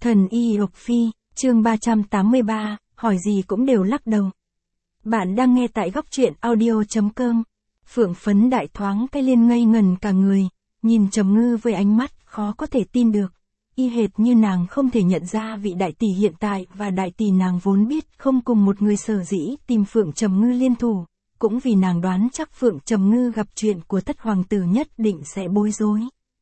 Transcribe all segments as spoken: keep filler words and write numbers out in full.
Thần Y Lộc Phi, chương ba trăm tám mươi ba, hỏi gì cũng đều lắc đầu. Bạn đang nghe tại góc truyện audio.com. Phượng Phấn Đại thoáng cái liên ngây ngần cả người, nhìn Trầm Ngư với ánh mắt khó có thể tin được. Y hệt như nàng không thể nhận ra vị đại tỷ hiện tại và đại tỷ nàng vốn biết không cùng một người, sở dĩ tìm Phượng Trầm Ngư liên thủ, cũng vì nàng đoán chắc Phượng Trầm Ngư gặp chuyện của Thất Hoàng tử nhất định sẽ bối rối.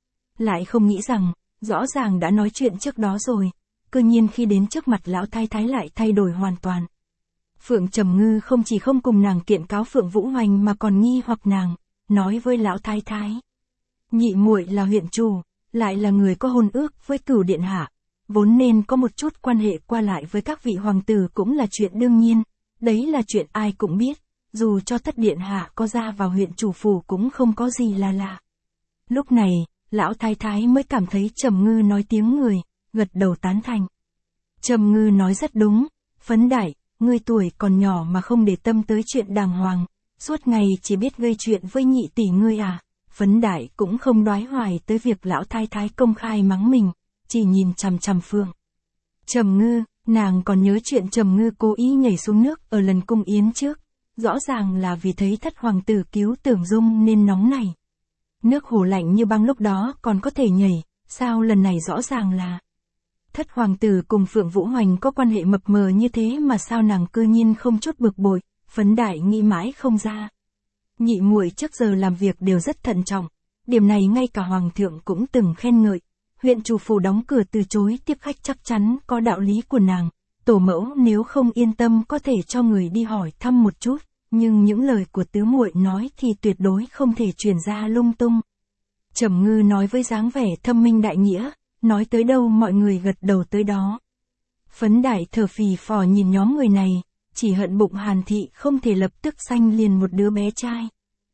Lại không nghĩ rằng, rõ ràng đã nói chuyện trước đó rồi, cơ nhiên khi đến trước mặt lão thái thái lại thay đổi hoàn toàn. Phượng Trầm Ngư không chỉ không cùng nàng kiện cáo Phượng Vũ Hoành mà còn nghi hoặc nàng, nói với lão thái thái. Nhị muội là huyện chủ, lại là người có hôn ước với Cửu điện hạ, vốn nên có một chút quan hệ qua lại với các vị hoàng tử cũng là chuyện đương nhiên, đấy là chuyện ai cũng biết, dù cho Thất điện hạ có ra vào huyện chủ phủ cũng không có gì là lạ. Lúc này, lão thái thái mới cảm thấy Trầm Ngư nói tiếng người, gật đầu tán thành. Trầm Ngư nói rất đúng, Phấn Đại, ngươi tuổi còn nhỏ mà không để tâm tới chuyện đàng hoàng, suốt ngày chỉ biết gây chuyện với nhị tỷ ngươi à. Phấn Đại cũng không đoái hoài tới việc lão thái thái công khai mắng mình, chỉ nhìn chằm chằm Phượng Trầm Ngư, nàng còn nhớ chuyện Trầm Ngư cố ý nhảy xuống nước ở lần cung yến trước, rõ ràng là vì thấy Thất hoàng tử cứu Tưởng Dung nên nóng này. Nước hồ lạnh như băng lúc đó còn có thể nhảy, sao lần này rõ ràng là Thất hoàng tử cùng Phượng Vũ Hoành có quan hệ mập mờ như thế mà sao nàng cư nhiên không chút bực bội. Phấn Đại nghĩ mãi không ra. Nhị muội trước giờ làm việc đều rất thận trọng, điểm này ngay cả hoàng thượng cũng từng khen ngợi. Huyện chủ phủ đóng cửa từ chối tiếp khách chắc chắn có đạo lý của nàng, tổ mẫu nếu không yên tâm có thể cho người đi hỏi thăm một chút, nhưng những lời của tứ muội nói thì tuyệt đối không thể truyền ra lung tung. Trầm Ngư nói với dáng vẻ thâm minh đại nghĩa, nói tới đâu mọi người gật đầu tới đó. Phấn Đại thở phì phò nhìn nhóm người này, chỉ hận bụng Hàn Thị không thể lập tức sanh liền một đứa bé trai.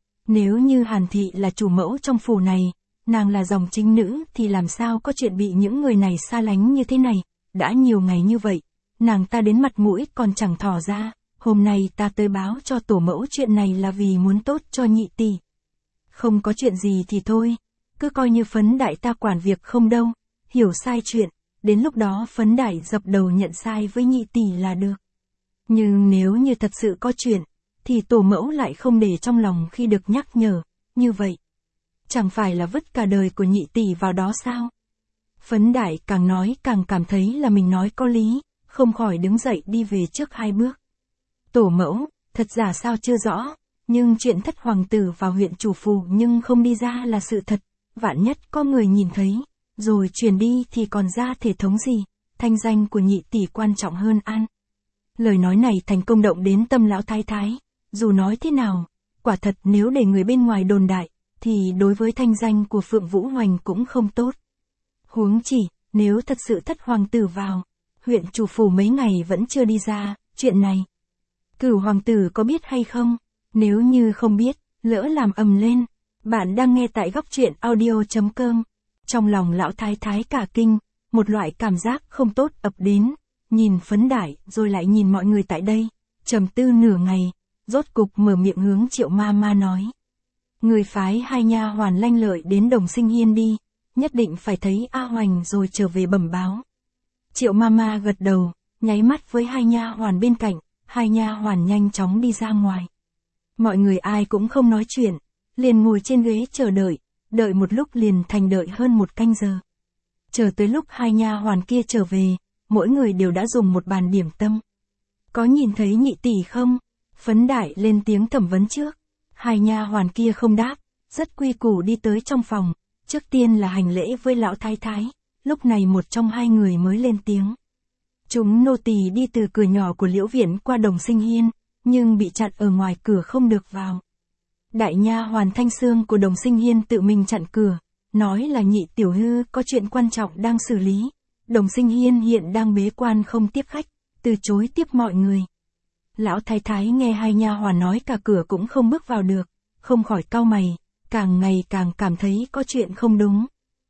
Nếu như Hàn Thị là chủ mẫu trong phủ này, nàng là dòng chính nữ thì làm sao có chuyện bị những người này xa lánh như thế này, đã nhiều ngày như vậy, nàng ta đến mặt mũi còn chẳng thỏ ra, hôm nay ta tới báo cho tổ mẫu chuyện này là vì muốn tốt cho nhị tỷ. Không có chuyện gì thì thôi, cứ coi như Phấn Đại ta quản việc không đâu, hiểu sai chuyện, đến lúc đó Phấn Đại dập đầu nhận sai với nhị tỷ là được. Nhưng nếu như thật sự có chuyện, thì tổ mẫu lại không để trong lòng khi được nhắc nhở, như vậy. Chẳng phải là vứt cả đời của nhị tỷ vào đó sao? Phấn Đại càng nói càng cảm thấy là mình nói có lý, không khỏi đứng dậy đi về trước hai bước. Tổ mẫu, thật giả sao chưa rõ, nhưng chuyện Thất hoàng tử vào huyện chủ phủ nhưng không đi ra là sự thật, vạn nhất có người nhìn thấy, rồi truyền đi thì còn ra thể thống gì, thanh danh của nhị tỷ quan trọng hơn an. Lời nói này thành công động đến tâm lão thái thái, dù nói thế nào, quả thật nếu để người bên ngoài đồn đại, thì đối với thanh danh của Phượng Vũ Hoành cũng không tốt. Huống chỉ, nếu thật sự Thất hoàng tử vào, huyện chủ phủ mấy ngày vẫn chưa đi ra, chuyện này. Cửu hoàng tử có biết hay không? Nếu như không biết, lỡ làm ầm lên. Bạn đang nghe tại góc truyện audio.com. Trong lòng lão thái thái cả kinh, một loại cảm giác không tốt ập đến, nhìn Phấn Đại rồi lại nhìn mọi người tại đây, trầm tư nửa ngày, rốt cục mở miệng hướng Triệu ma ma nói. Người phái hai nha hoàn Lanh Lợi đến Đồng Sinh Hiên đi, nhất định phải thấy A Hoành rồi trở về bẩm báo. Triệu ma ma gật đầu, nháy mắt với hai nha hoàn bên cạnh, hai nha hoàn nhanh chóng đi ra ngoài. Mọi người ai cũng không nói chuyện, liền ngồi trên ghế chờ đợi, đợi một lúc liền thành đợi hơn một canh giờ. Chờ tới lúc hai nha hoàn kia trở về, mỗi người đều đã dùng một bàn điểm tâm. Có nhìn thấy nhị tỷ không? Phấn Đại lên tiếng thẩm vấn trước. Hai nha hoàn kia không đáp, rất quy củ đi tới trong phòng, trước tiên là hành lễ với lão thái thái, lúc này một trong hai người mới lên tiếng. Chúng nô tỳ đi từ cửa nhỏ của Liễu viện qua Đồng Sinh Hiên, nhưng bị chặn ở ngoài cửa không được vào. Đại nha hoàn Thanh Sương của Đồng Sinh Hiên tự mình chặn cửa, nói là nhị tiểu hư có chuyện quan trọng đang xử lý. Đồng Sinh Hiên hiện đang bế quan không tiếp khách, từ chối tiếp mọi người. Lão thái thái nghe hai nha hoàn nói cả cửa cũng không bước vào được, không khỏi cau mày, càng ngày càng cảm thấy có chuyện không đúng.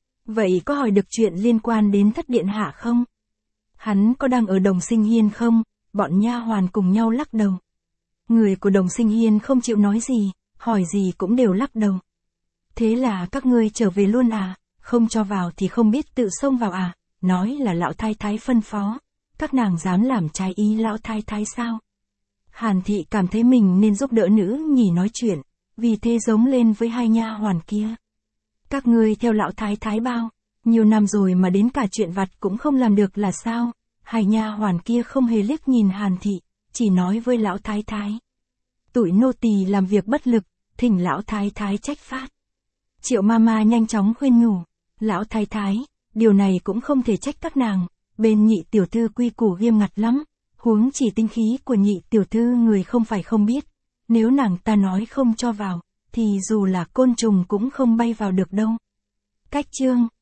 Vậy có hỏi được chuyện liên quan đến Thất điện hạ không? Hắn có đang ở Đồng Sinh Hiên không? Bọn nha hoàn cùng nhau lắc đầu. Người của Đồng Sinh Hiên không chịu nói gì, hỏi gì cũng đều lắc đầu. Thế là các ngươi trở về luôn à? Không cho vào thì không biết tự xông vào à? nói là lão thái thái phân phó, các nàng dám làm trái ý lão thái thái sao? Hàn thị cảm thấy mình nên giúp đỡ nữ nhì nói chuyện, vì thế giống lên với hai nha hoàn kia. Các ngươi theo lão thái thái bao, nhiều năm rồi mà đến cả chuyện vặt cũng không làm được là sao? Hai nha hoàn kia không hề liếc nhìn Hàn thị, chỉ nói với lão thái thái. Tụi nô tỳ làm việc bất lực, thỉnh lão thái thái trách phạt. Triệu Mama nhanh chóng khuyên nhủ, lão thái thái, điều này cũng không thể trách các nàng, bên nhị tiểu thư quy củ nghiêm ngặt lắm, huống chỉ tinh khí của nhị tiểu thư người không phải không biết, nếu nàng ta nói không cho vào, thì dù là côn trùng cũng không bay vào được đâu. Cách chương